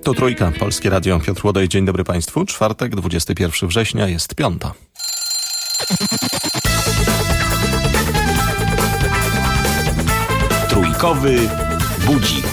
To Trójka, Polskie Radio, Piotr Łodej. Dzień dobry Państwu. Czwartek, 21 września, jest piąta. Trójkowy budzik.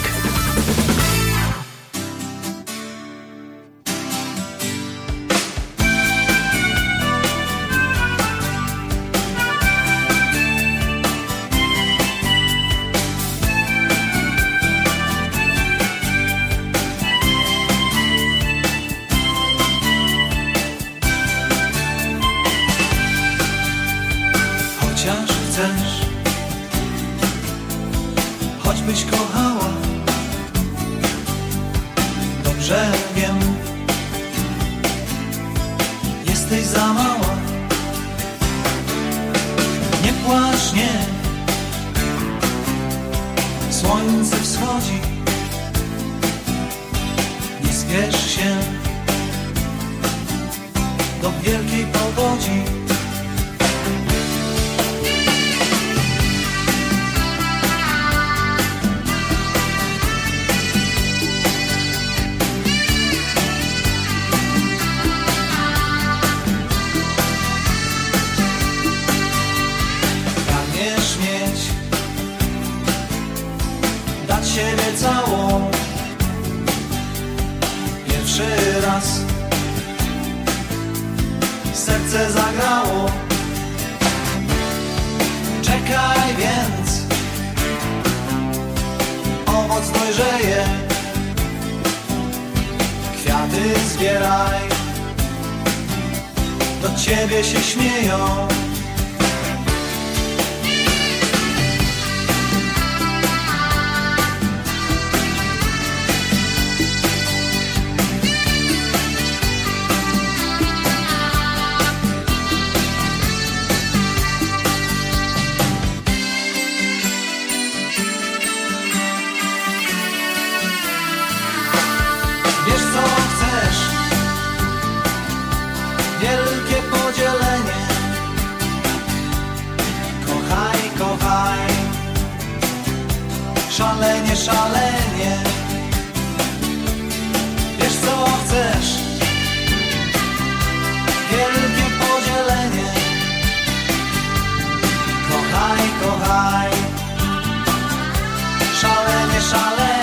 Choćbyś kochała, dobrze wiem, jesteś za mała. Nie płacz, nie, słońce wschodzi, nie spiesz się do wielkiej powodzi. Siebie całą, pierwszy raz serce zagrało. Czekaj więc, owoc dojrzeje, kwiaty zbieraj, do ciebie się śmieją. Wielkie podzielenie, kochaj, kochaj, szalenie, szalenie. Wiesz co chcesz, wielkie podzielenie, kochaj, kochaj, szalenie, szalenie.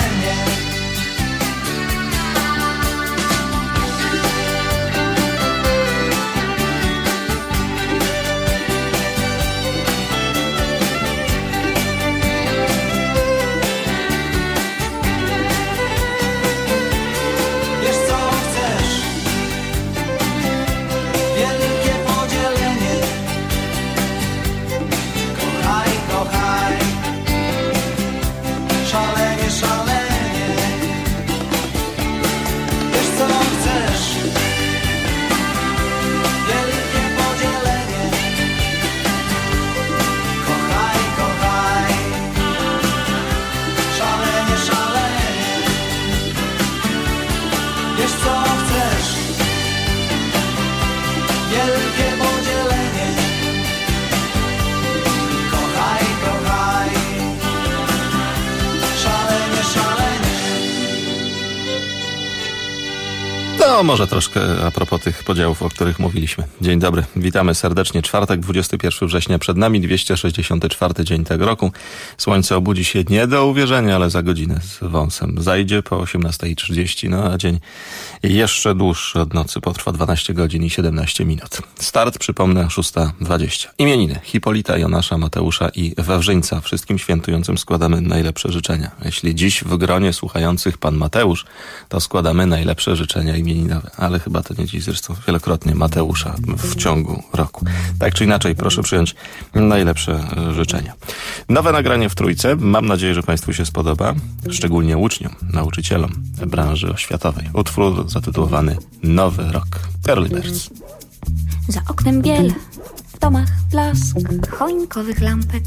No, może troszkę a propos tych podziałów, o których mówiliśmy. Dzień dobry, witamy serdecznie. Czwartek, 21 września przed nami, 264 dzień tego roku. Słońce obudzi się nie do uwierzenia, ale za godzinę z wąsem. Zajdzie po 18:30, no a dzień jeszcze dłuższy od nocy, potrwa 12 godzin i 17 minut. Start, przypomnę, 6:20. Imieniny: Hipolita, Jonasza, Mateusza i Wawrzyńca. Wszystkim świętującym składamy najlepsze życzenia. Jeśli dziś w gronie słuchających pan Mateusz, to składamy najlepsze życzenia imieninowe. Ale chyba to nie dziś, zresztą wielokrotnie Mateusza w ciągu roku. Tak czy inaczej, proszę przyjąć najlepsze życzenia. Nowe nagranie w Trójce. Mam nadzieję, że Państwu się spodoba. Szczególnie uczniom, nauczycielom branży oświatowej. Utwór zatytułowany Nowy Rok. Early Birds. Za oknem biel, w domach blask choinkowych lampek.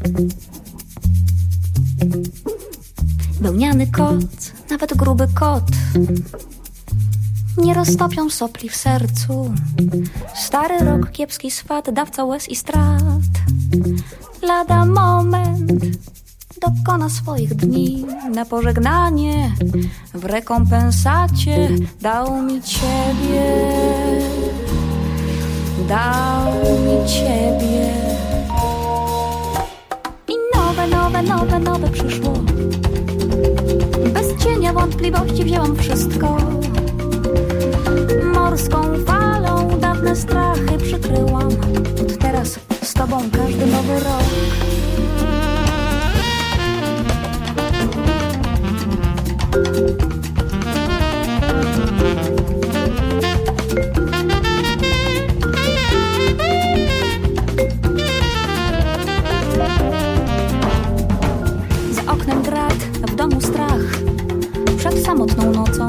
Wełniany koc, nawet gruby kot nie roztopią sopli w sercu. Stary rok, kiepski swat, dawca łez i strat. Lada moment dokona swoich dni. Na pożegnanie w rekompensacie dał mi ciebie. Dał mi ciebie. I nowe przyszło. Bez cienia wątpliwości wzięłam wszystko. Morską falą dawne strachy przykryłam. Od teraz z tobą każdy nowy rok. Za oknem grat, w domu strach. Przed samotną nocą.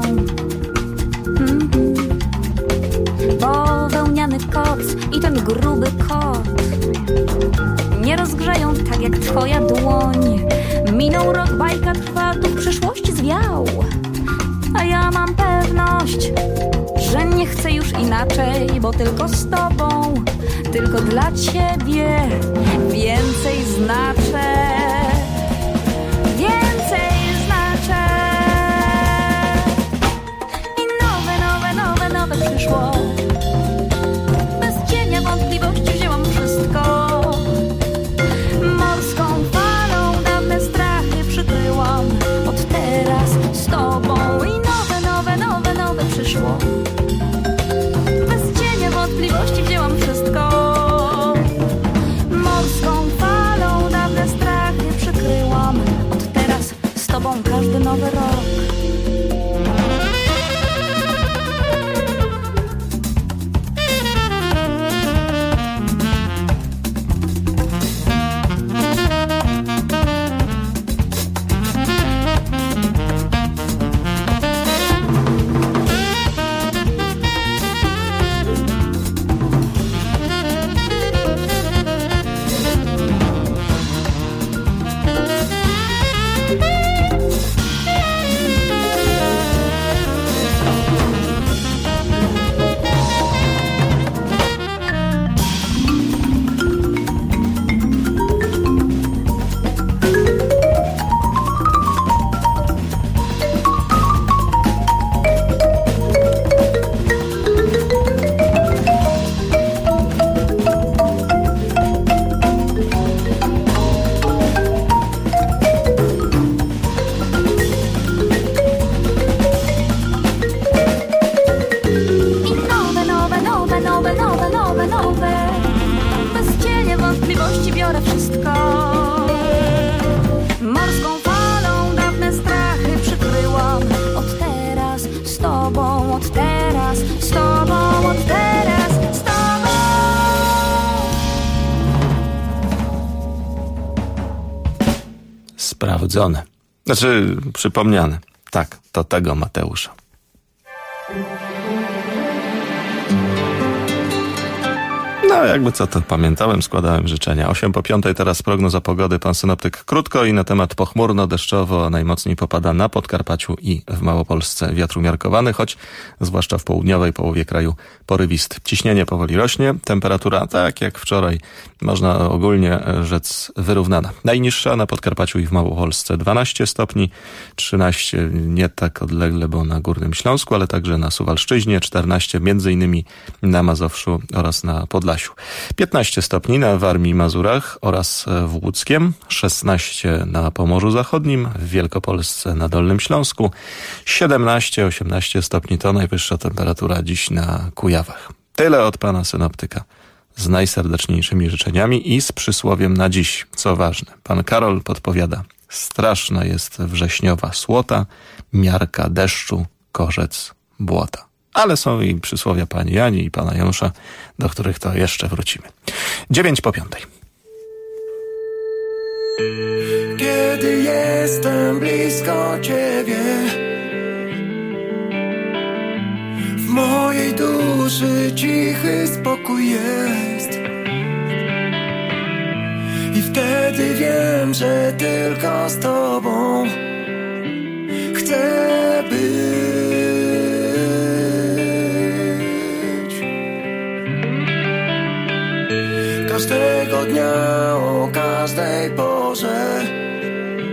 Bawełniany koc i ten gruby kot nie rozgrzeją tak jak twoja dłoń. Minął rok, bajka trwa, tu w przyszłości zwiał. A ja mam pewność, że nie chcę już inaczej, bo tylko z tobą, tylko dla ciebie więcej znaczę. Więcej znaczę. I nowe przyszło. Bez cienia wątpliwości wzięłam wszystko. Morską falą dawne strachy przykryłam. Od teraz z tobą. I nowe przyszło. Bez cienia wątpliwości wzięłam wszystko. Morską falą dawne strachy przykryłam. Od teraz z tobą każdy nowy rok. Bez cienia wątpliwości biorę wszystko. Morską falą dawne strachy przykryłam. Od teraz z tobą, od teraz z tobą, od teraz z tobą. Sprawdzone. Znaczy, przypomniane. Tak, to tego Mateusza. No, jakby co, to pamiętałem, składałem życzenia. 8:05 teraz prognoza pogody. Pan synoptyk krótko i na temat pochmurno-deszczowo. Najmocniej popada na Podkarpaciu i w Małopolsce. Wiatr umiarkowany, choć zwłaszcza w południowej połowie kraju porywisty. Ciśnienie powoli rośnie. Temperatura, tak jak wczoraj, można ogólnie rzec wyrównana. Najniższa na Podkarpaciu i w Małopolsce 12 stopni, 13 nie tak odlegle, bo na Górnym Śląsku, ale także na Suwalszczyźnie, 14 między innymi na Mazowszu oraz na Podlasiu. 15 stopni na Warmii i Mazurach oraz w Łódzkiem, 16 na Pomorzu Zachodnim, w Wielkopolsce na Dolnym Śląsku, 17-18 stopni to najwyższa temperatura dziś na Kujawach. Tyle od pana synoptyka. Z najserdeczniejszymi życzeniami i z przysłowiem na dziś, co ważne. Pan Karol podpowiada: straszna jest wrześniowa słota, miarka deszczu, korzec błota. Ale są i przysłowia pani Jani i pana Janusza, do których to jeszcze wrócimy. 4:09. Kiedy jestem blisko ciebie, w mojej duszy cichy spokój jest. I wtedy wiem, że tylko z tobą chcę być. Każdego dnia, o każdej porze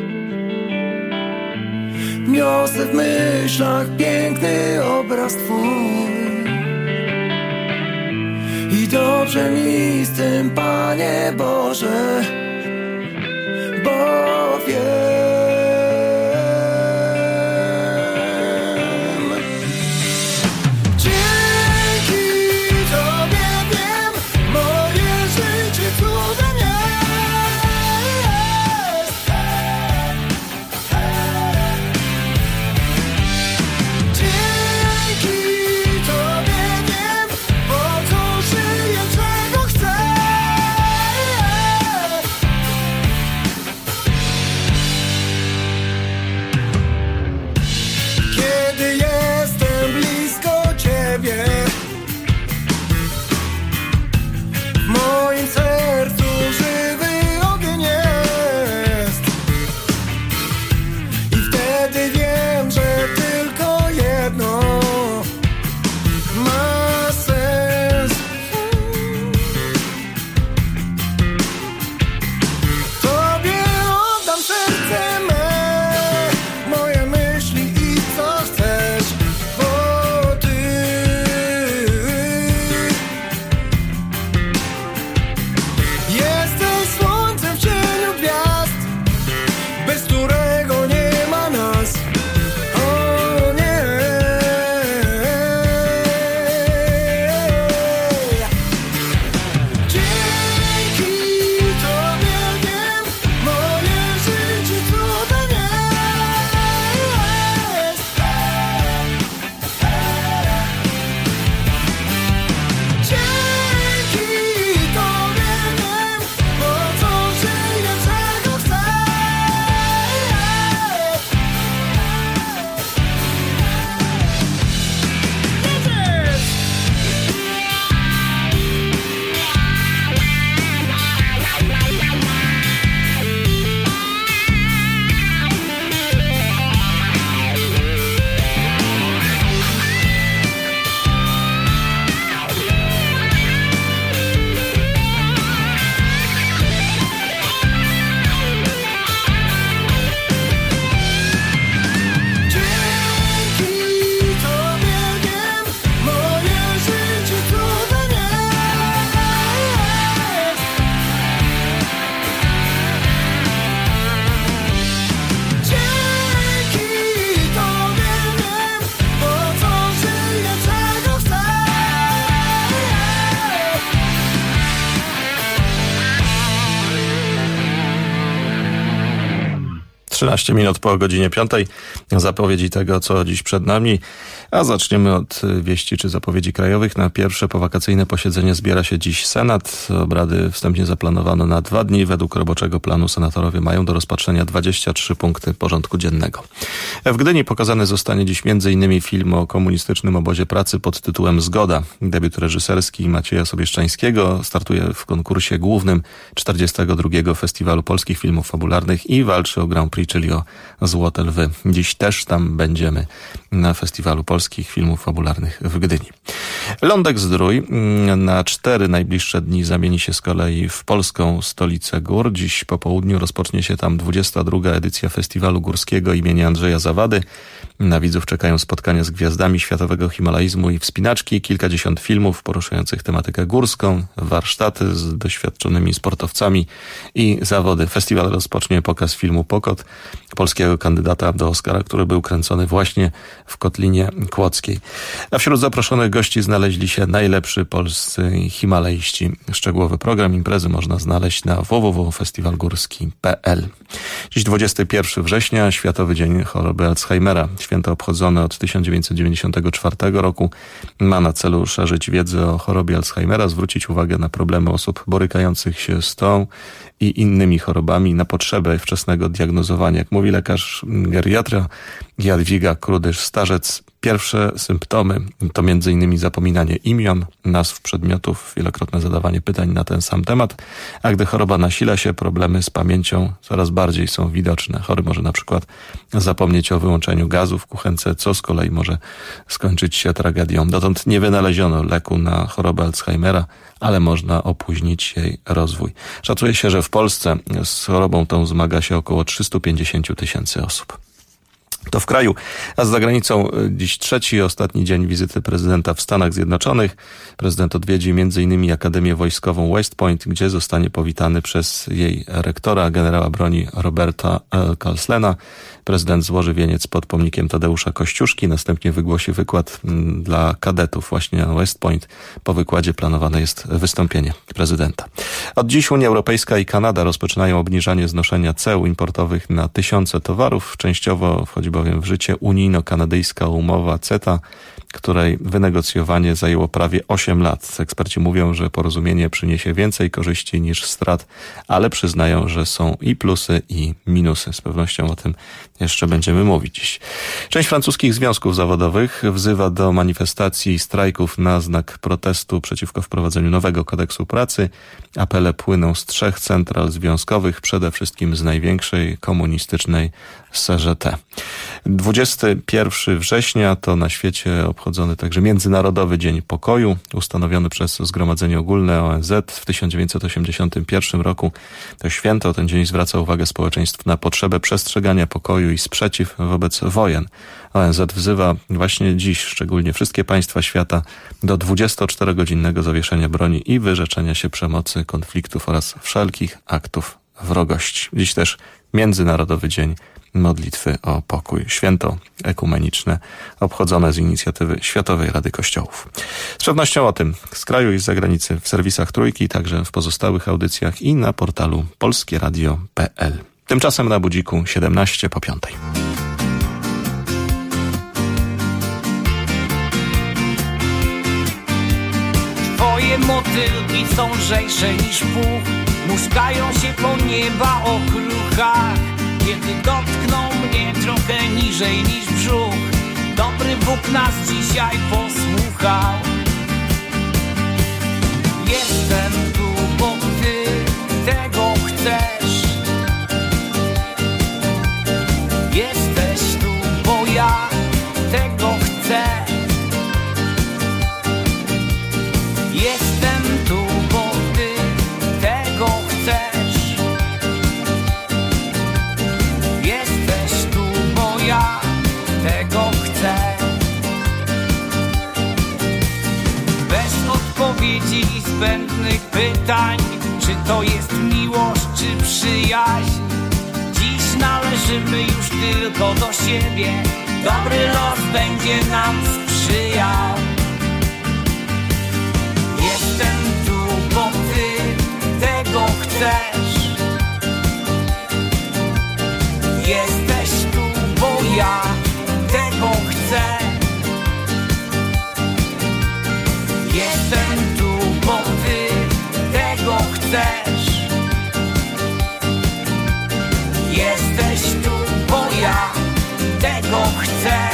niosę w myślach piękny obraz Twój. I dobrze mi z tym, Panie Boże, bo wiem. Minut po godzinie 5. Zapowiedzi tego, co dziś przed nami. A zaczniemy od wieści czy zapowiedzi krajowych. Na pierwsze powakacyjne posiedzenie zbiera się dziś Senat. Obrady wstępnie zaplanowano na 2 dni. Według roboczego planu senatorowie mają do rozpatrzenia 23 punkty porządku dziennego. W Gdyni pokazany zostanie dziś m.in. film o komunistycznym obozie pracy pod tytułem Zgoda. Debiut reżyserski Macieja Sobieszczańskiego startuje w konkursie głównym 42. Festiwalu Polskich Filmów Fabularnych i walczy o Grand Prix, czyli o Złote Lwy. Dziś też tam będziemy na Festiwalu Polskich Filmów Fabularnych w Gdyni. Lądek-Zdrój na 4 najbliższe dni zamieni się z kolei w polską stolicę gór. Dziś po południu rozpocznie się tam 22. edycja Festiwalu Górskiego imienia Andrzeja Zawady. Na widzów czekają spotkania z gwiazdami światowego himalaizmu i wspinaczki, kilkadziesiąt filmów poruszających tematykę górską, warsztaty z doświadczonymi sportowcami i zawody. Festiwal rozpocznie pokaz filmu Pokot, polskiego kandydata do Oscara, który był kręcony właśnie w Kotlinie Kłodzkiej. A wśród zaproszonych gości znaleźli się najlepszy polscy himalaiści. Szczegółowy program imprezy można znaleźć na www.festiwalgórski.pl. Dziś 21 września, Światowy Dzień Choroby Alzheimera. Święto obchodzone od 1994 roku ma na celu szerzyć wiedzę o chorobie Alzheimera, zwrócić uwagę na problemy osób borykających się z tą i innymi chorobami, na potrzebę wczesnego diagnozowania. Jak mówi lekarz geriatra Jadwiga Krudysz-Starzec, pierwsze symptomy to m.in. zapominanie imion, nazw przedmiotów, wielokrotne zadawanie pytań na ten sam temat, a gdy choroba nasila się, problemy z pamięcią coraz bardziej są widoczne. Chory może na przykład zapomnieć o wyłączeniu gazu w kuchence, co z kolei może skończyć się tragedią. Dotąd nie wynaleziono leku na chorobę Alzheimera, ale można opóźnić jej rozwój. Szacuje się, że w Polsce z chorobą tą zmaga się około 350 000 osób. To w kraju, a z zagranicą dziś trzeci i ostatni dzień wizyty prezydenta w Stanach Zjednoczonych. Prezydent odwiedzi m.in. Akademię Wojskową West Point, gdzie zostanie powitany przez jej rektora, generała broni Roberta L. Carlslena. Prezydent złoży wieniec pod pomnikiem Tadeusza Kościuszki, następnie wygłosi wykład dla kadetów właśnie na West Point. Po wykładzie planowane jest wystąpienie prezydenta. Od dziś Unia Europejska i Kanada rozpoczynają obniżanie znoszenia ceł importowych na tysiące towarów. Częściowo wchodzi bowiem w życie unijno-kanadyjska umowa CETA, której wynegocjowanie zajęło prawie 8 lat. Eksperci mówią, że porozumienie przyniesie więcej korzyści niż strat, ale przyznają, że są i plusy, i minusy. Z pewnością o tym jeszcze będziemy mówić dziś. Część francuskich związków zawodowych wzywa do manifestacji i strajków na znak protestu przeciwko wprowadzeniu nowego kodeksu pracy. Apele płyną z 3 central związkowych, przede wszystkim z największej komunistycznej CGT. 21 września to na świecie obchodzony także Międzynarodowy Dzień Pokoju, ustanowiony przez Zgromadzenie Ogólne ONZ w 1981 roku. To święto, ten dzień zwraca uwagę społeczeństw na potrzebę przestrzegania pokoju i sprzeciw wobec wojen. ONZ wzywa właśnie dziś szczególnie wszystkie państwa świata do 24-godzinnego zawieszenia broni i wyrzeczenia się przemocy, konfliktów oraz wszelkich aktów wrogości. Dziś też Międzynarodowy Dzień Modlitwy o Pokój. Święto ekumeniczne obchodzone z inicjatywy Światowej Rady Kościołów. Z pewnością o tym z kraju i z zagranicy w serwisach Trójki, także w pozostałych audycjach i na portalu polskieradio.pl. Tymczasem na budziku 5:17. Twoje motylki są lżejsze niż puch, muskają się po nieba okruchach. Kiedy dotkną mnie trochę niżej niż brzuch, dobry Bóg nas dzisiaj posłuchał. Jestem tu, bo Ty tego chcesz. Jesteś tu, bo ja tego chcę. Jestem tu, bo Ty tego chcesz. Jesteś tu, bo ja tego chcę. Bez odpowiedzi i zbędnych pytań, czy to jest miłość, czy przyjaźń. Dziś należymy już tylko do siebie. Dobry los będzie nam sprzyjał. Jestem tu, bo Ty tego chcesz. Jesteś tu, bo ja tego chcę. Jestem tu, bo Ty tego chcesz. Jesteś tu, bo ja tego chcę.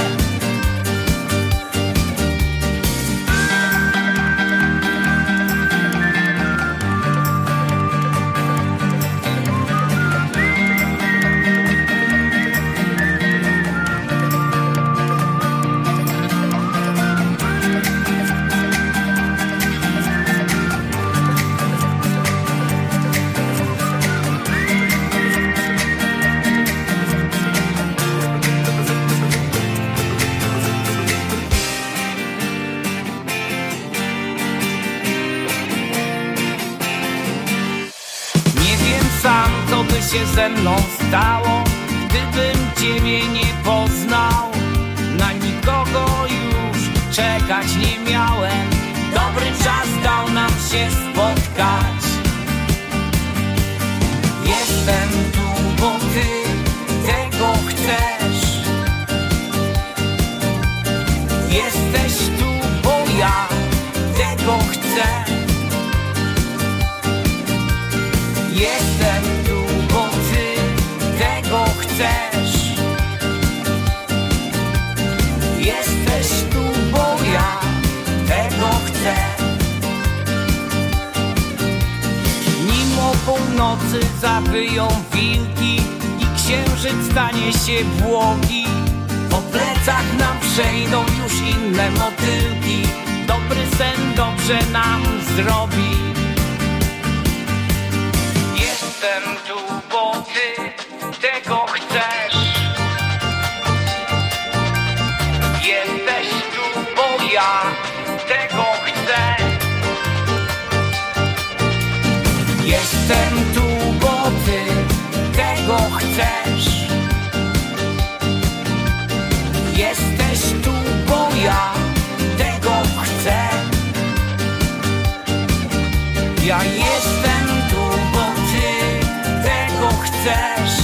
Się ze mną stało, gdybym Ciebie nie poznał. Na nikogo już czekać nie miałem. Dobry czas dał nam się spotkać. Jestem tu, bo Ty tego chcesz. Jesteś tu, bo ja tego chcę. Jestem tu, bo Ty tego chcesz. Jesteś tu, bo ja tego chcę. Nim o północy zawyją wilki i księżyc stanie się błogi, po plecach nam przejdą już inne motylki. Dobry sen dobrze nam zrobi. Jestem tu, bo Ty tego chcesz. chcesz. Jesteś tu, bo ja tego chcę. Ja jestem tu, bo ty tego chcesz.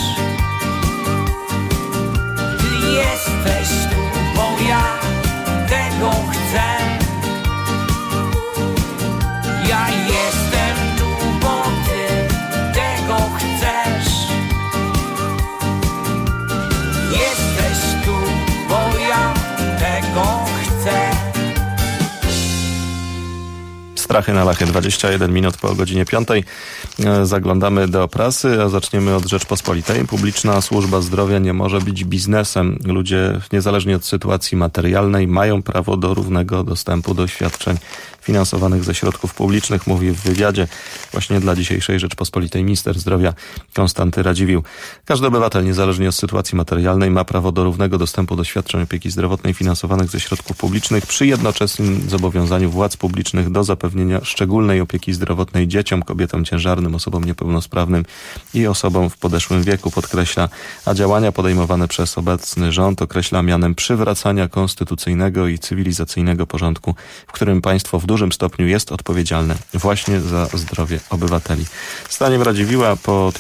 Ty jesteś tu, bo ja tego chcę. Ja jestem tu, bo ty tego chcesz. Jesteś tu, bo ja tego chcę. Strachy na Lachy, 21 minut po godzinie 5. Zaglądamy do prasy, a zaczniemy od Rzeczpospolitej. Publiczna służba zdrowia nie może być biznesem. Ludzie, niezależnie od sytuacji materialnej, mają prawo do równego dostępu do świadczeń finansowanych ze środków publicznych, mówi w wywiadzie właśnie dla dzisiejszej Rzeczpospolitej minister zdrowia Konstanty Radziwiłł. Każdy obywatel, niezależnie od sytuacji materialnej, ma prawo do równego dostępu do świadczeń opieki zdrowotnej finansowanych ze środków publicznych przy jednoczesnym zobowiązaniu władz publicznych do zapewnienia szczególnej opieki zdrowotnej dzieciom, kobietom ciężarnym, osobom niepełnosprawnym i osobom w podeszłym wieku, podkreśla, a działania podejmowane przez obecny rząd określa mianem przywracania konstytucyjnego i cywilizacyjnego porządku, w którym państwo w dużym stopniu jest odpowiedzialne właśnie za zdrowie obywateli. Zdaniem Radziwiłła po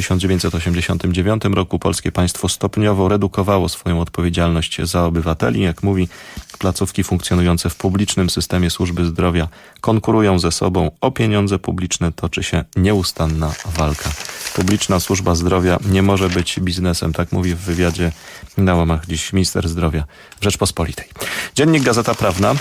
1989 roku polskie państwo stopniowo redukowało swoją odpowiedzialność za obywateli. Jak mówi, placówki funkcjonujące w publicznym systemie służby zdrowia konkurują ze sobą o pieniądze publiczne, toczy się nieustanna walka. Publiczna służba zdrowia nie może być biznesem, tak mówi w wywiadzie na łamach dziś minister zdrowia w Rzeczpospolitej. Dziennik Gazeta Prawna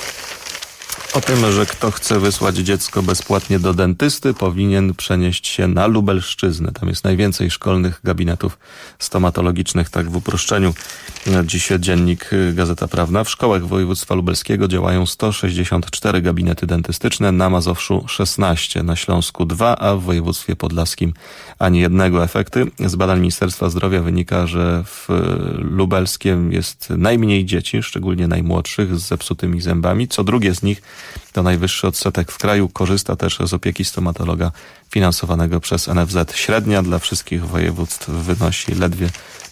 o tym, że kto chce wysłać dziecko bezpłatnie do dentysty, powinien przenieść się na Lubelszczyznę. Tam jest najwięcej szkolnych gabinetów stomatologicznych, tak w uproszczeniu. Dziś dziennik Gazeta Prawna. W szkołach województwa lubelskiego działają 164 gabinety dentystyczne, na Mazowszu 16, na Śląsku 2, a w województwie podlaskim ani jednego. Efekty z badań Ministerstwa Zdrowia wynika, że w lubelskiem jest najmniej dzieci, szczególnie najmłodszych, z zepsutymi zębami. Co drugie z nich, to najwyższy odsetek w kraju, korzysta też z opieki stomatologa finansowanego przez NFZ. Średnia dla wszystkich województw wynosi ledwie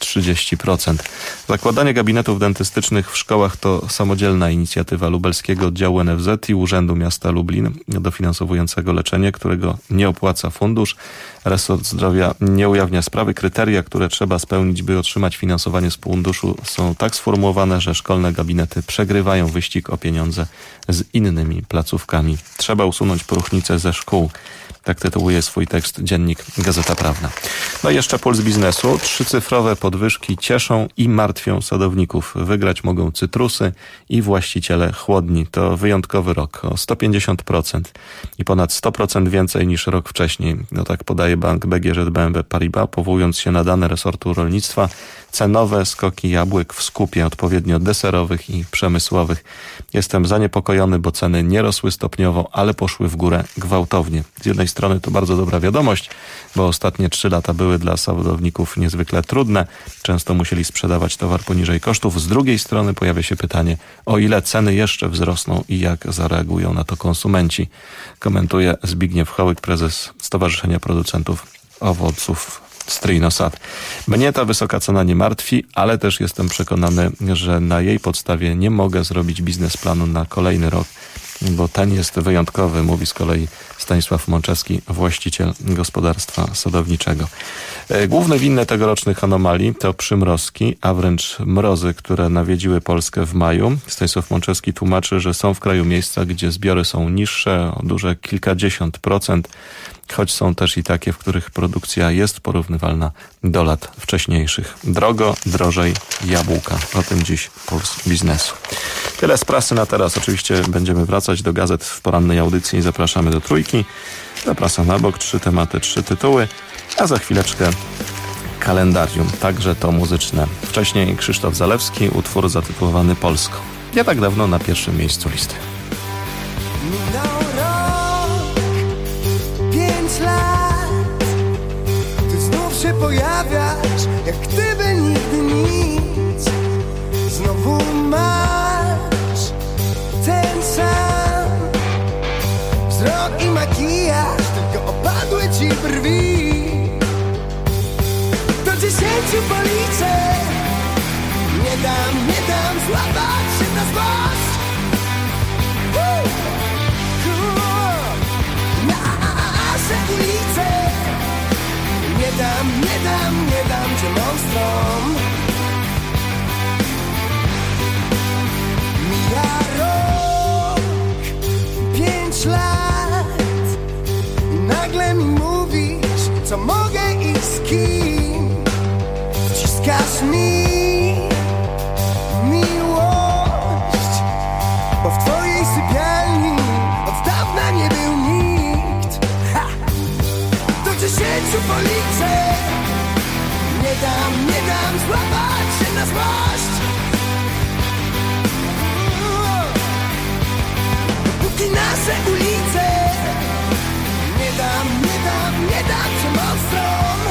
30%. Zakładanie gabinetów dentystycznych w szkołach to samodzielna inicjatywa lubelskiego oddziału NFZ i Urzędu Miasta Lublin dofinansowującego leczenie, którego nie opłaca fundusz. Resort Zdrowia nie ujawnia sprawy. Kryteria, które trzeba spełnić, by otrzymać finansowanie z funduszu, są tak sformułowane, że szkolne gabinety przegrywają wyścig o pieniądze z innymi placówkami. Trzeba usunąć próchnicę ze szkół. Tak tytułuje swój tekst dziennik Gazeta Prawna. No i jeszcze puls biznesu. 3-cyfrowe podwyżki cieszą i martwią sadowników. Wygrać mogą cytrusy i właściciele chłodni. To wyjątkowy rok, o 150% i ponad 100% więcej niż rok wcześniej. No tak podaje bank BGŻ BNP Paribas, powołując się na dane resortu rolnictwa. Cenowe skoki jabłek w skupie, odpowiednio deserowych i przemysłowych. Jestem zaniepokojony, bo ceny nie rosły stopniowo, ale poszły w górę gwałtownie. Z jednej strony to bardzo dobra wiadomość, bo ostatnie 3 lata były dla sadowników niezwykle trudne. Często musieli sprzedawać towar poniżej kosztów. Z drugiej strony pojawia się pytanie, o ile ceny jeszcze wzrosną i jak zareagują na to konsumenci. Komentuje Zbigniew Hołyk, prezes Stowarzyszenia Producentów Owoców Stryjnosad. Mnie ta wysoka cena nie martwi, ale też jestem przekonany, że na jej podstawie nie mogę zrobić biznesplanu na kolejny rok, bo ten jest wyjątkowy, mówi z kolei Stanisław Mączewski, właściciel gospodarstwa sadowniczego. Główne winne tegorocznych anomalii to przymrozki, a wręcz mrozy, które nawiedziły Polskę w maju. Stanisław Mączewski tłumaczy, że są w kraju miejsca, gdzie zbiory są niższe o duże kilkadziesiąt procent, choć są też i takie, w których produkcja jest porównywalna do lat wcześniejszych. Drogo, drożej, jabłka. O tym dziś puls biznesu. Tyle z prasy na teraz. Oczywiście będziemy wracać do gazet w porannej audycji i zapraszamy do Trójki. Zapraszam na bok, 3 tematy, 3 tytuły, a za chwileczkę kalendarium, także to muzyczne. Wcześniej Krzysztof Zalewski, utwór zatytułowany Polsko. Nie tak dawno na pierwszym miejscu listy. Minął rok, 5 lat, ty znów się pojawiasz, jak gdyby nigdy nic. Znowu masz ten sam wzrok i makijaż, tylko opadły ci brwi. Do 10 10 policzę. Nie dam złapać się na złość. Nasze ulice. Nie dam cię monstrom. Mija rok, 5 lat i nagle mi mówisz, co mogę i z kim. Wciskasz mi miłość, bo w twojej sypialni od dawna nie był nikt. Do 10 policzę. Nie dam złapać się na złość. Dopóki nasze ulice. Nie dam cię monstrom.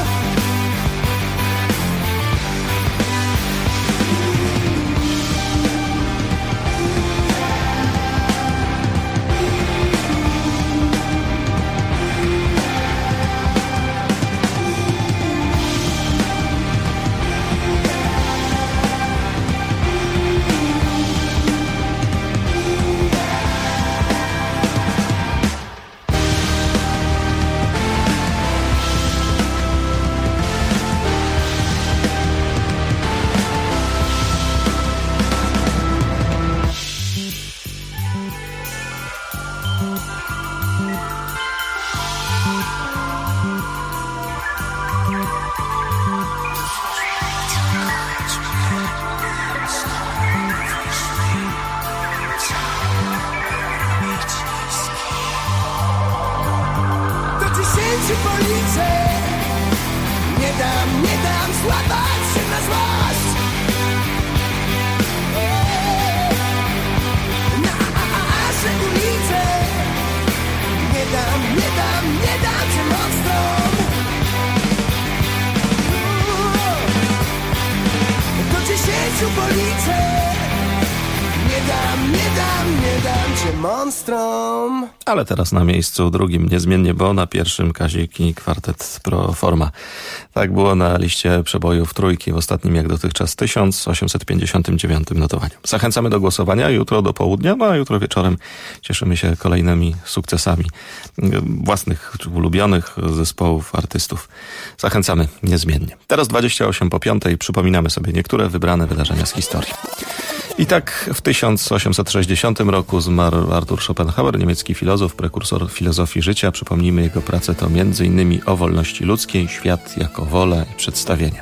Nie dam złapać się na złość. Nasze ulice. Nie dam cię monstrom. Do 10 policzę. Nie dam cię monstrom. Ale teraz na miejscu drugim niezmiennie, bo na pierwszym Kazik i kwartet Pro Forma. Tak było na liście przebojów trójki w ostatnim jak dotychczas 1859 notowaniu. Zachęcamy do głosowania jutro do południa, a jutro wieczorem cieszymy się kolejnymi sukcesami własnych czy ulubionych zespołów, artystów. Zachęcamy niezmiennie. Teraz 28 po 5 przypominamy sobie niektóre wybrane wydarzenia z historii. I tak w 1860 roku zmarł Arthur Schopenhauer, niemiecki filozof, prekursor filozofii życia. Przypomnijmy, jego pracę to m.in. o wolności ludzkiej, świat jako wola i przedstawienie.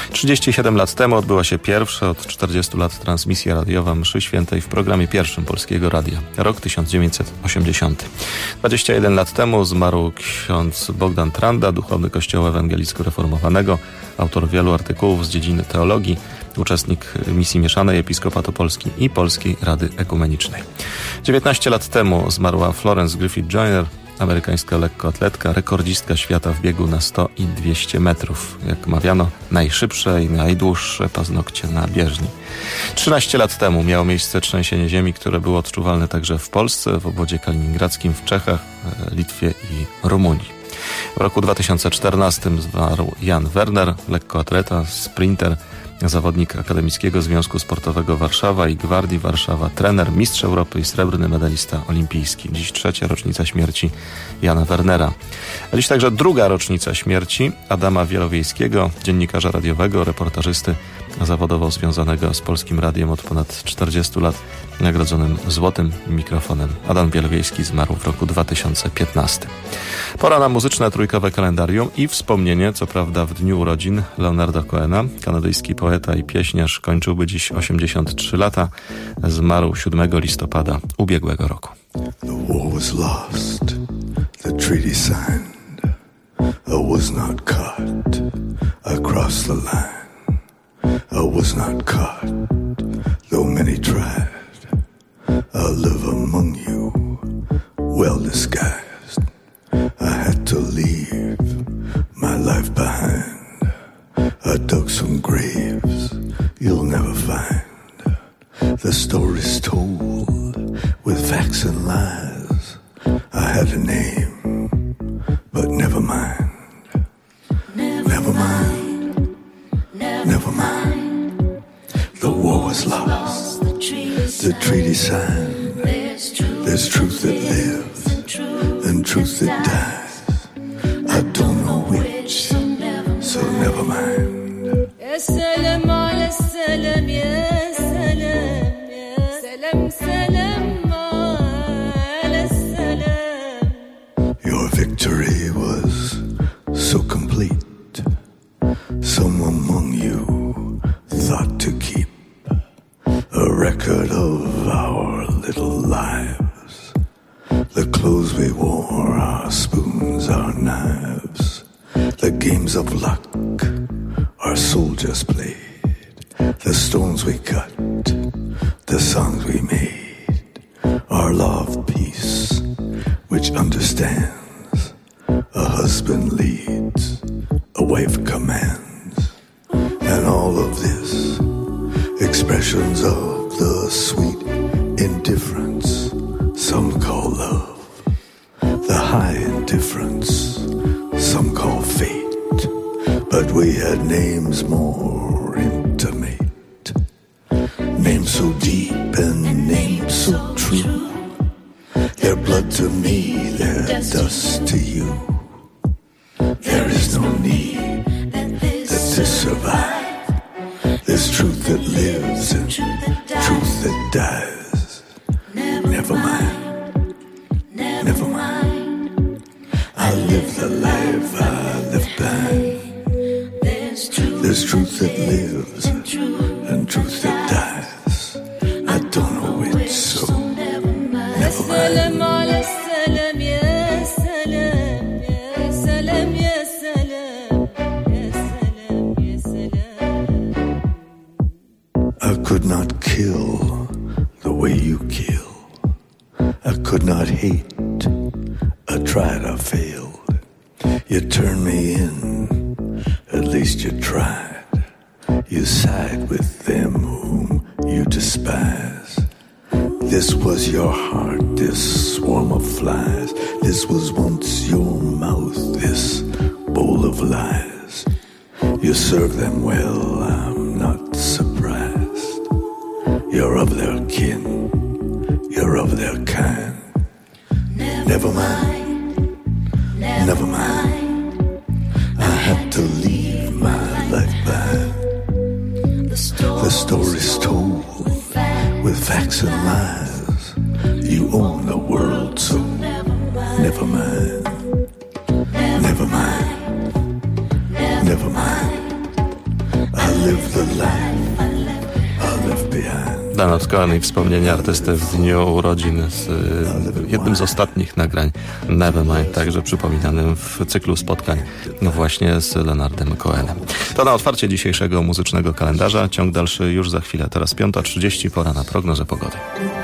37 lat temu odbyła się pierwsza od 40 lat transmisja radiowa mszy świętej w programie pierwszym Polskiego Radia. Rok 1980. 21 lat temu zmarł ksiądz Bogdan Tranda, duchowny Kościoła Ewangelicko-Reformowanego, autor wielu artykułów z dziedziny teologii, uczestnik misji mieszanej Episkopatu Polski i Polskiej Rady Ekumenicznej. 19 lat temu zmarła Florence Griffith Joyner, amerykańska lekkoatletka, rekordzistka świata w biegu na 100 i 200 metrów. Jak mawiano, najszybsze i najdłuższe paznokcie na bieżni. 13 lat temu miało miejsce trzęsienie ziemi, które było odczuwalne także w Polsce, w obwodzie kaliningradzkim, w Czechach, Litwie i Rumunii. W roku 2014 zmarł Jan Werner, lekkoatleta, sprinter, zawodnik Akademickiego Związku Sportowego Warszawa i Gwardii Warszawa, trener, mistrz Europy i srebrny medalista olimpijski. Dziś 3. rocznica śmierci Jana Wernera. A dziś także 2. rocznica śmierci Adama Wielowiejskiego, dziennikarza radiowego, reportażysty zawodowo związanego z Polskim Radiem od ponad 40 lat, nagrodzonym złotym mikrofonem. Adam Wielowiejski zmarł w roku 2015. Pora na muzyczne trójkowe kalendarium i wspomnienie, co prawda w dniu urodzin, Leonarda Cohena. Kanadyjski poeta i pieśniarz kończyłby dziś 83 lata. Zmarł 7 listopada ubiegłego roku. The war was lost, the treaty signed. I was not caught, I crossed the line. I was not caught, though many tried. I live among you, well disguised. I had to leave my life behind. I dug some graves you'll never find. The stories told with facts and lies. I had a name, but never mind. Never mind. treaty signed. There's truth that lives and truth that dies. I don't know which, so never mind. Selam ale selam ya selam ya selam selam ale selam. Your victory was so complete. Some among you thought to keep a record of our little lives. The clothes we wore, our spoons, our knives, the games of luck our soldiers played, the stones we cut, the songs we made, our law of peace, which understands a husband leads, a wife commands, and all of this, expressions of the sweet indifference some call love, the high indifference some call fate. But we had names more intimate, names so deep and names so true. They're blood to me, they're dust to you. There is no need that to survive. There's truth that lives and truth that dies. Never mind, never mind. I live the life I left behind. There's truth that lives and truth that dies. I don't know which, so never mind. Selam ale selam ya selam ya selam ya selam ya selam ya selam. I could not kill the way you kill. I could not hate. I tried, I failed. You turned me in, at least you tried. You side with them whom you despise. This was your heart, this swarm of flies. This was once your mouth, this bowl of lies. You serve them well, I'm not surprised. You're of their kin, you're of their kind. Never mind, never mind. I had to leave my life behind. The story's told with facts and lies. You own the world, so never mind, never mind, never mind. I live the life I left behind. Leonard Cohen i wspomnienia artysty w dniu urodzin z jednym z ostatnich nagrań Nevermind, także przypominanym w cyklu spotkań właśnie z Leonardem Cohenem. To na otwarcie dzisiejszego muzycznego kalendarza. Ciąg dalszy już za chwilę. Teraz 5:30, pora na prognozę pogody.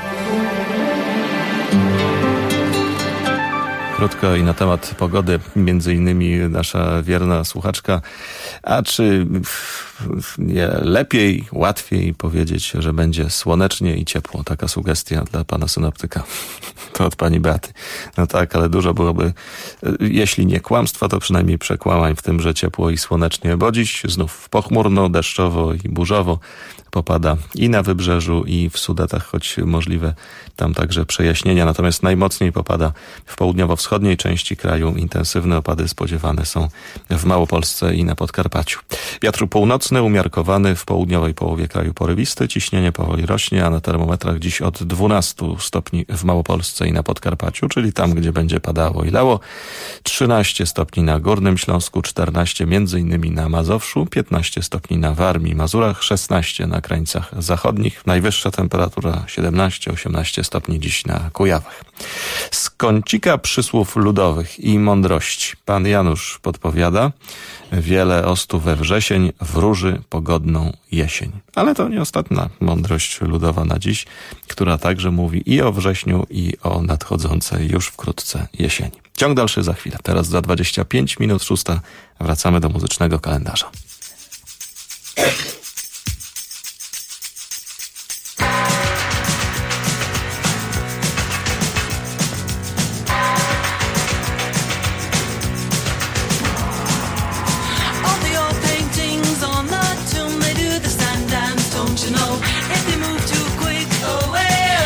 Krótko i na temat pogody, między innymi nasza wierna słuchaczka. A czy nie lepiej, łatwiej powiedzieć, że będzie słonecznie i ciepło? Taka sugestia dla pana synoptyka. To od pani Beaty. No tak, ale dużo byłoby, jeśli nie kłamstwa, to przynajmniej przekłamań w tym, że ciepło i słonecznie, bo dziś znów pochmurno, deszczowo i burzowo popada i na wybrzeżu, i w Sudetach, choć możliwe tam także przejaśnienia. Natomiast najmocniej popada w południowo-wschodniej części kraju. Intensywne opady spodziewane są w Małopolsce i na Podkarpaciu. Wiatr północny umiarkowany, w południowej połowie kraju porywisty. Ciśnienie powoli rośnie, a na termometrach dziś od 12 stopni w Małopolsce i na Podkarpaciu, czyli tam, gdzie będzie padało i lało. 13 stopni na Górnym Śląsku, 14 między innymi na Mazowszu, 15 stopni na Warmii i Mazurach, 16 na krańcach zachodnich. Najwyższa temperatura 17-18 stopni dziś na Kujawach. Z kącika przysłów ludowych i mądrości pan Janusz podpowiada: wiele ostu we wrzesień wróży pogodną jesień. Ale to nie ostatnia mądrość ludowa na dziś, która także mówi i o wrześniu, i o nadchodzącej już wkrótce jesieni. Ciąg dalszy za chwilę. Teraz za 25 minut 6 wracamy do muzycznego kalendarza. Away.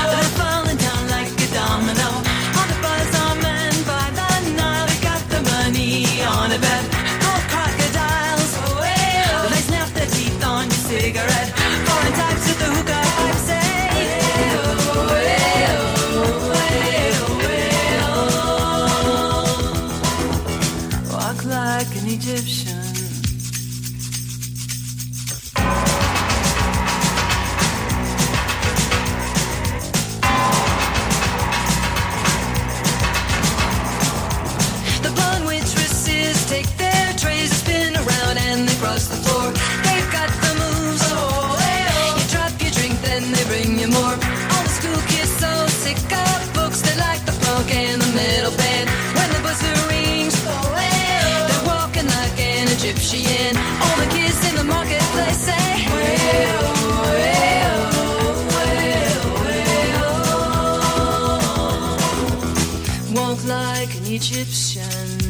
in the middle bed. When the buzzer rings, they're walking like an Egyptian. All the kids in the marketplace say, walk like an Egyptian.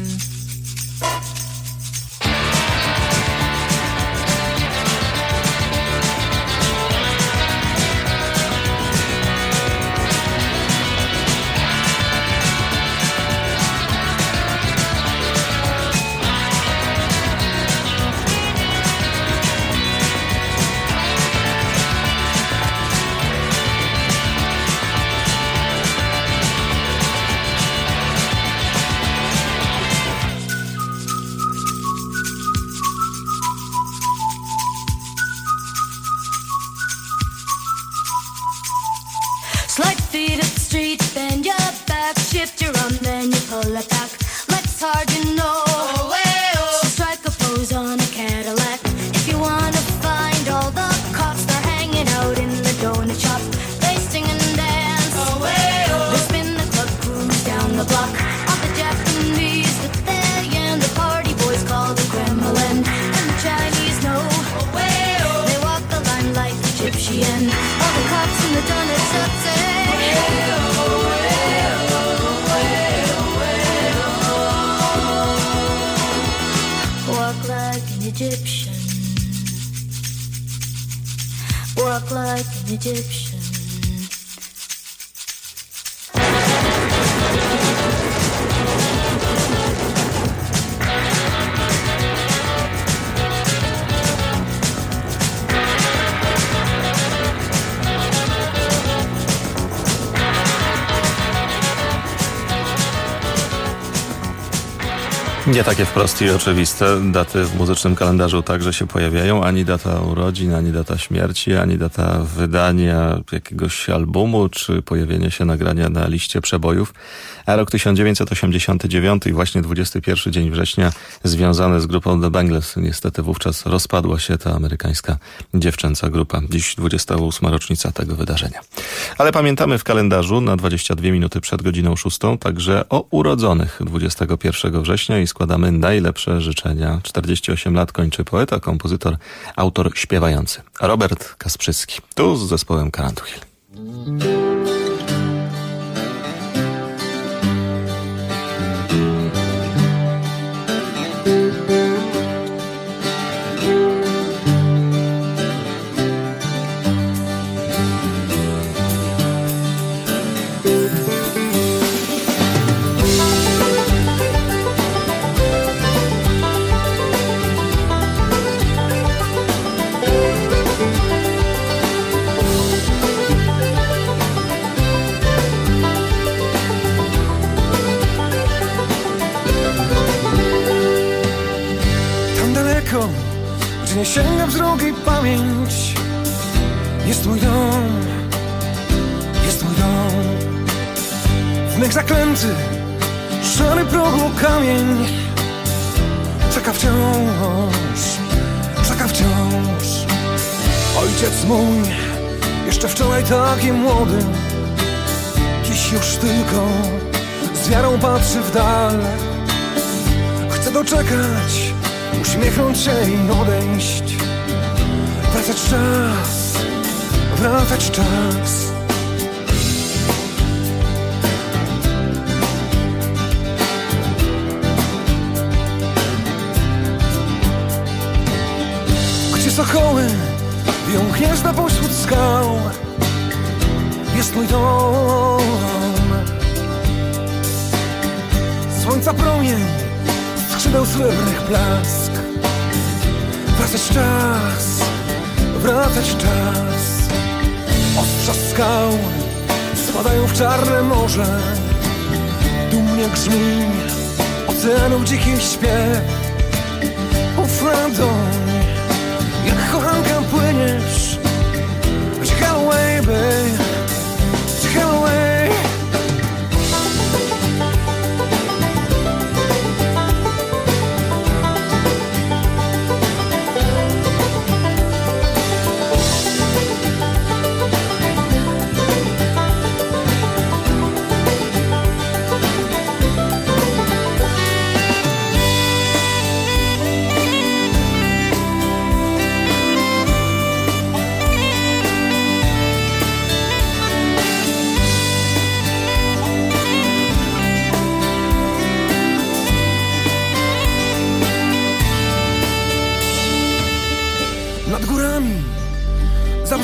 Slight feet up the street, bend your back, shift your arm, then you pull it back. Legs hard, you know. So strike a pose on a Cadillac. If you wanna find all the cops, they're hanging out in the donut shop. They sing and dance. They spin the club, cruise down the block. All the Japanese that they and the party boys call the Kremlin. And the Chinese know. They walk the line like Egyptian. All the cops in the donut shop say, walk like an Egyptian. Walk like an Egyptian. Nie takie wprost i oczywiste daty w muzycznym kalendarzu także się pojawiają. Ani data urodzin, ani data śmierci, ani data wydania jakiegoś albumu, czy pojawienia się nagrania na liście przebojów. A rok 1989 i właśnie 21 dzień września związany z grupą The Bangles. Niestety wówczas rozpadła się ta amerykańska dziewczęca grupa. Dziś 28. rocznica tego wydarzenia. Ale pamiętamy w kalendarzu na 22 minuty przed godziną 6 także o urodzonych 21 września i składamy najlepsze życzenia. 48 lat kończy poeta, kompozytor, autor, śpiewający Robert Kasprzycki. Tu z zespołem Karantuchil. Gdzie nie sięga wzrok i pamięć, jest mój dom, jest mój dom. W mych zaklęty, szary progu kamień czeka wciąż, czeka wciąż. Ojciec mój, jeszcze wczoraj taki młody, dziś już tylko z wiarą patrzy w dal. Chcę doczekać, uśmiechnąć się i odejść. Wracać czas, wracać czas. Gdzie sokoły wiją gniazda pośród skał, jest mój dom. Słońca promień, skrzydeł srebrnych blask. Wracać czas, wracać czas. Ostrza skał spadają w czarne morze. Dumnie grzmi oceanów dziki śpiew. Ufam doń, jak kochanka płyniesz. Take away, babe, take away.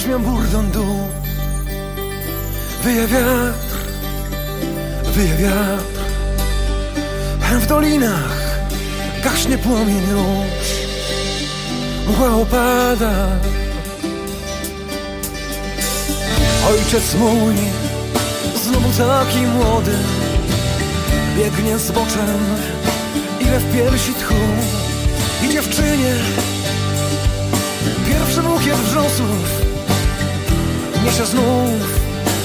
uśmiał burdon dół. Wyje wiatr, w dolinach gaśnie płomień róż. Mgła opada. Ojciec mój, znowu taki młody, biegnie zboczem, ile w piersi tchu. I dziewczynie pierwszy bukiet wrzosów niesie znów.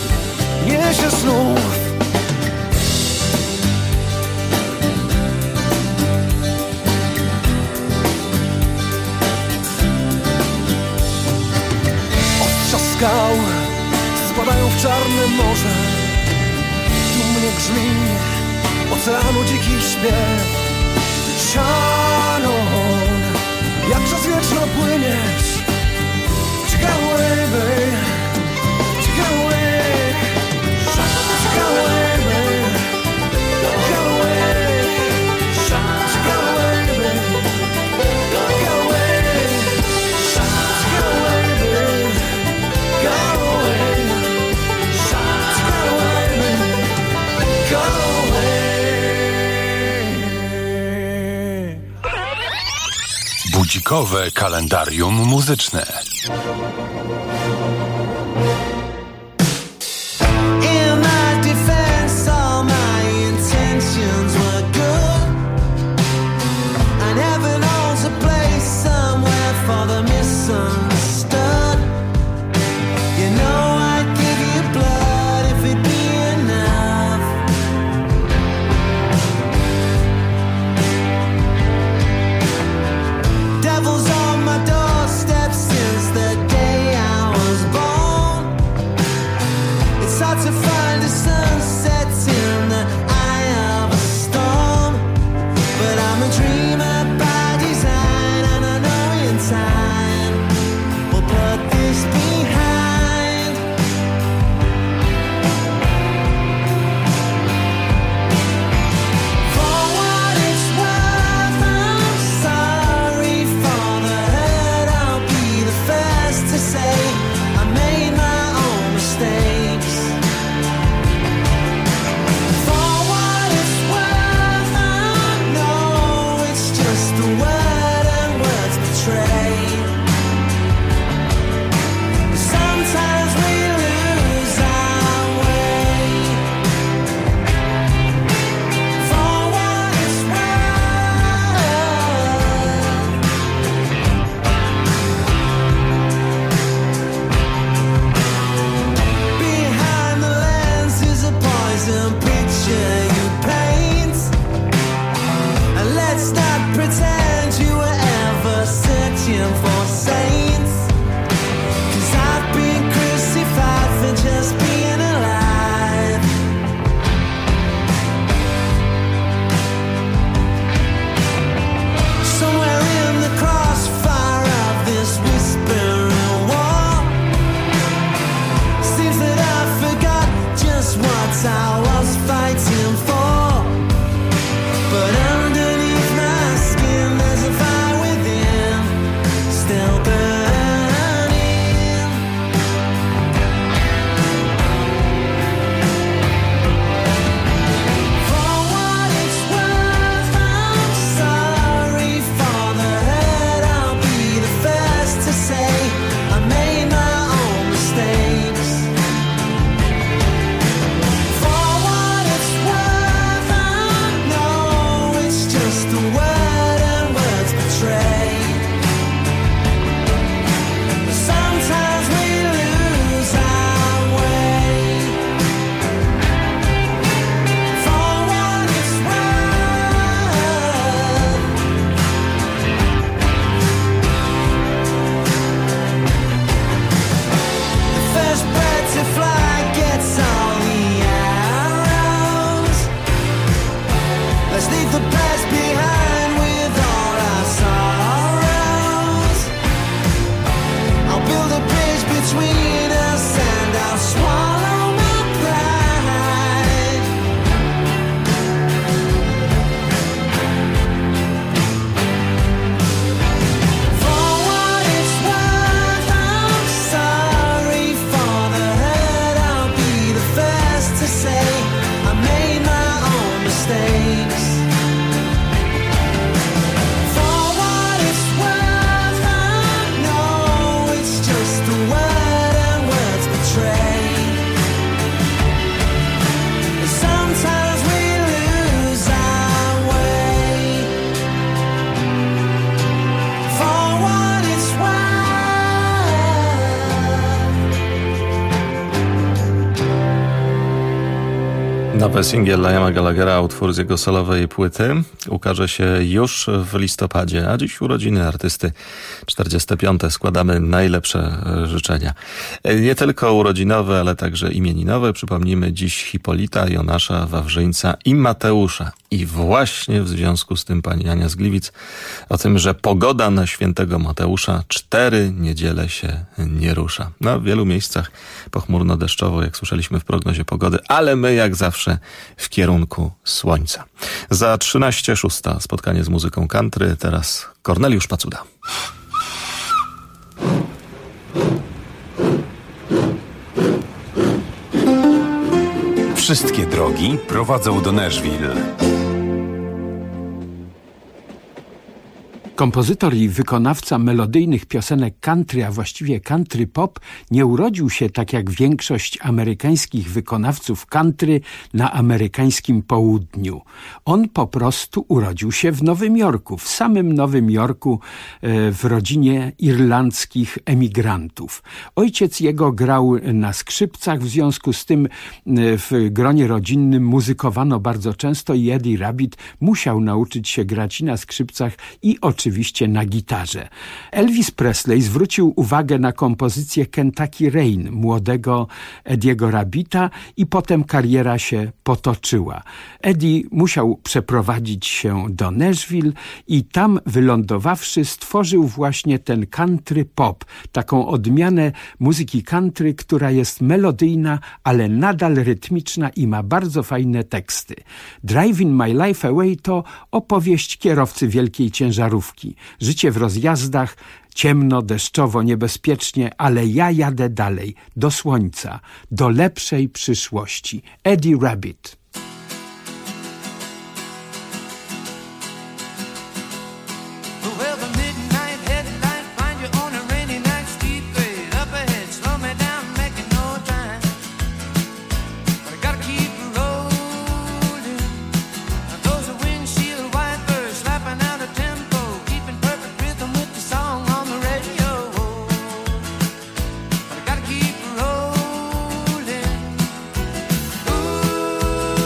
Ostrza skał spadają w czarne morze. Dumnie grzmi oceanu dziki śpiew. Shannon, jak przez wieczno płyniesz. Take away, baby. Take away. Take away, baby. Take away. Take away, baby. Take away. Take away, baby. Go away. Take away, baby. Go away. Budzikowe kalendarium muzyczne. Devil's on my doorstep since the day I was born. It's hard to find a sunset in the eye of a storm, but I'm a dreamer by design, and I know in time we'll put this behind. For what it's worth, I'm sorry for the hurt. I'll be the first to say I made my own mistakes. For what it's worth, I know it's just a word and words betray. Sometimes we lose our way. For what it's worth, behind the lens is a poison picture you paint. And let's not pretend you were ever searching for saints, 'cause I've been crucified for just being alive. Somewhere in the crossfire of this whispering war, seems that I forgot just what I was fighting for. But underneath my skin there's a fire within, still burning. For what it's worth, I'm sorry for the hurt. I'll be the first to say I made my own mistakes. For what it's worth, mistakes. For what it's worth, I know it's just a word and words betray. Sometimes we lose our way. For what it's Nowy singiel Liama Gallaghera, utwór z jego solowej płyty, ukaże się już w listopadzie, a dziś urodziny artysty 45. Składamy najlepsze życzenia. Nie tylko urodzinowe, ale także imieninowe. Przypomnijmy dziś Hipolita, Jonasza, Wawrzyńca i Mateusza. I właśnie w związku z tym pani Ania z Gliwic o tym, że pogoda na świętego Mateusza 4 niedziele się nie rusza. W wielu miejscach pochmurno-deszczowo, jak słyszeliśmy w prognozie pogody, ale my jak zawsze w kierunku słońca. Za 13:06 spotkanie z muzyką country, teraz Korneliusz Pacuda. Wszystkie drogi prowadzą do Nashville. Kompozytor i wykonawca melodyjnych piosenek country, a właściwie country pop, nie urodził się tak jak większość amerykańskich wykonawców country na amerykańskim południu. On po prostu urodził się w Nowym Jorku, w samym Nowym Jorku, w rodzinie irlandzkich emigrantów. Ojciec jego grał na skrzypcach, w związku z tym w gronie rodzinnym muzykowano bardzo często i Eddie Rabbitt musiał nauczyć się grać i na skrzypcach i oczywiście na gitarze. Elvis Presley zwrócił uwagę na kompozycję Kentucky Rain młodego Eddiego Rabbitta i potem kariera się potoczyła. Eddie musiał przeprowadzić się do Nashville i tam wylądowawszy stworzył właśnie ten country pop, taką odmianę muzyki country, która jest melodyjna, ale nadal rytmiczna i ma bardzo fajne teksty. Driving My Life Away to opowieść kierowcy wielkiej ciężarówki. Życie w rozjazdach, ciemno, deszczowo, niebezpiecznie, ale ja jadę dalej, do słońca, do lepszej przyszłości. Eddie Rabbitt. Ooh.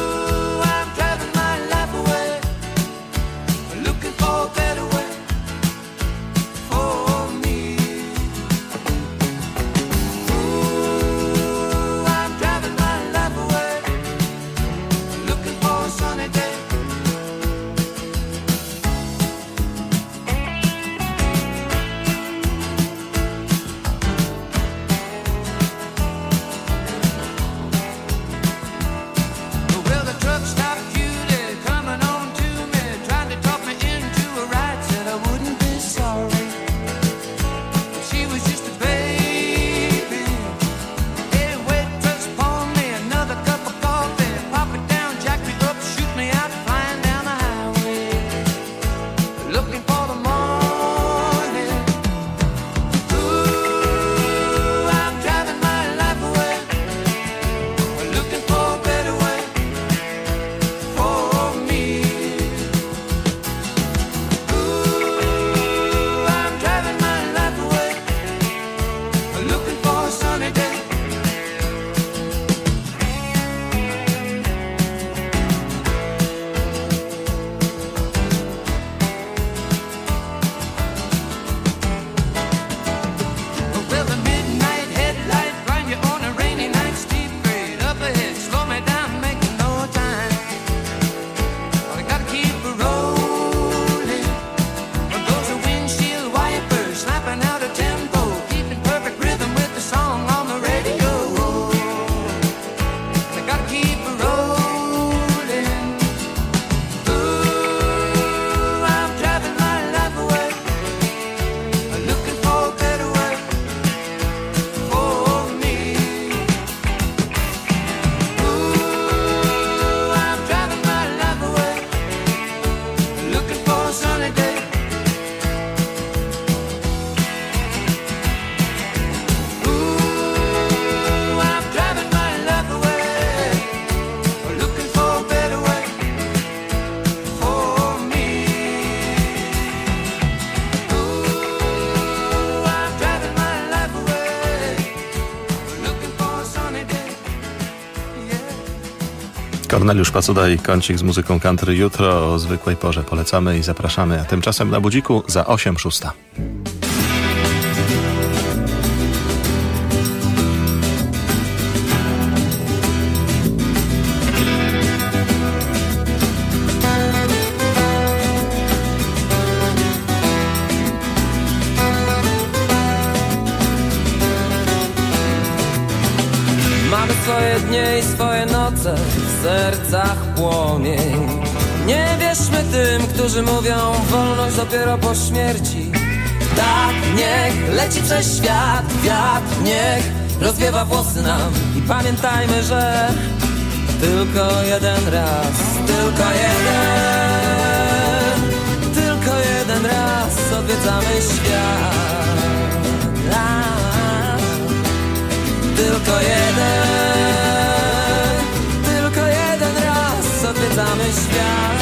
Korneliusz Pacuda i Kącik z muzyką country jutro o zwykłej porze. Polecamy i zapraszamy. A tymczasem na budziku za 8:06. Mamy swoje dnie i swoje noce, w sercach płomień. Nie wierzmy tym, którzy mówią, wolność dopiero po śmierci. Tak, niech leci przez świat wiatr, niech rozwiewa włosy nam. I pamiętajmy, że tylko jeden raz, tylko jeden raz odwiedzamy świat. Tylko jeden raz odwiedzamy świat.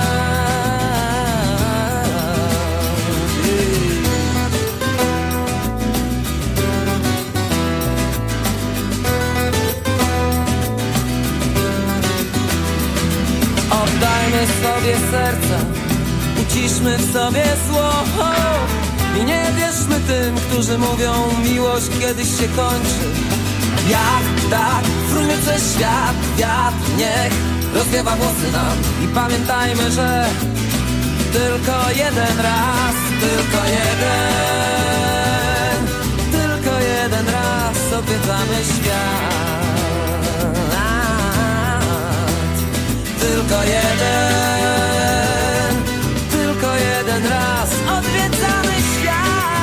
Oddajmy sobie serca, uciszmy w sobie zło. I nie wierzmy tym, którzy mówią, miłość kiedyś się kończy. Jak tak, frujmy przez świat, wiatr niech rozwiewa włosy nam. I pamiętajmy, że tylko jeden raz, tylko jeden raz odwiedzamy świat. Tylko jeden raz odwiedzamy świat.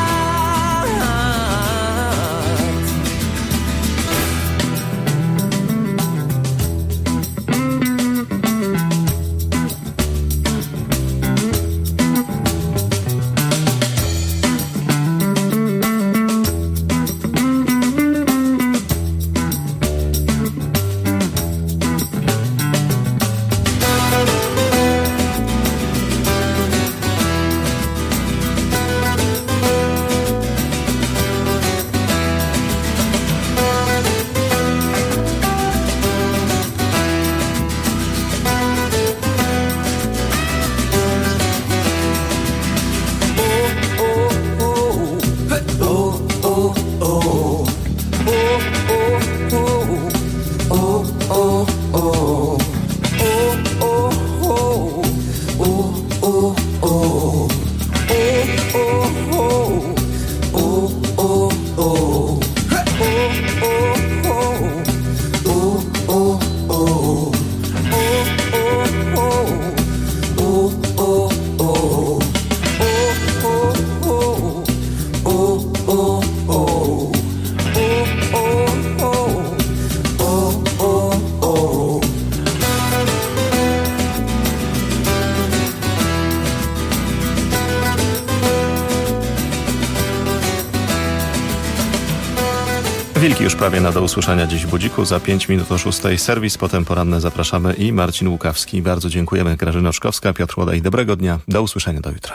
Wilki już prawie do usłyszenia dziś w budziku. Za 5 minut o 6:00 serwis, potem poranne zapraszamy i Marcin Łukawski. Bardzo dziękujemy. Grażyna Oczkowska, Piotr Łoda i dobrego dnia. Do usłyszenia do jutra.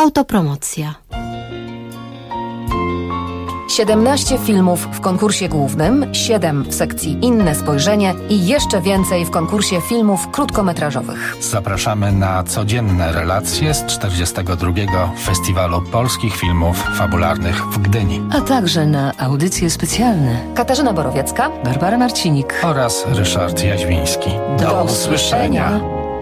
Autopromocja. 17 filmów w konkursie głównym, 7 w sekcji Inne spojrzenie i jeszcze więcej w konkursie filmów krótkometrażowych. Zapraszamy na codzienne relacje z 42. Festiwalu Polskich Filmów Fabularnych w Gdyni. A także na audycje specjalne. Katarzyna Borowiecka, Barbara Marcinik oraz Ryszard Jaźwiński. Do usłyszenia.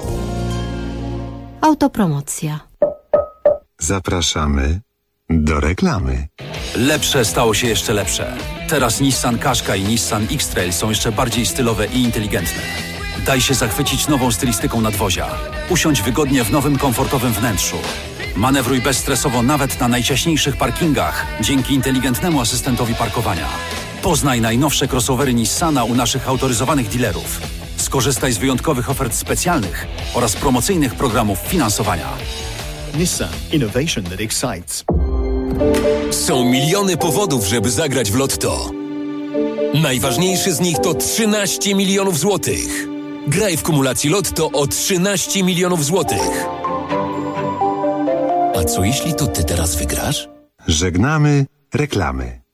Autopromocja. Zapraszamy do reklamy. Lepsze stało się jeszcze lepsze. Teraz Nissan Qashqai i Nissan X-Trail są jeszcze bardziej stylowe i inteligentne. Daj się zachwycić nową stylistyką nadwozia. Usiądź wygodnie w nowym, komfortowym wnętrzu. Manewruj bezstresowo nawet na najciaśniejszych parkingach dzięki inteligentnemu asystentowi parkowania. Poznaj najnowsze crossovery Nissana u naszych autoryzowanych dealerów. Skorzystaj z wyjątkowych ofert specjalnych oraz promocyjnych programów finansowania. Nissan. Innovation that excites. Są miliony powodów, żeby zagrać w Lotto. Najważniejszy z nich to 13 milionów złotych. Graj w kumulacji Lotto o 13 milionów złotych. A co jeśli to ty teraz wygrasz? Żegnamy reklamy.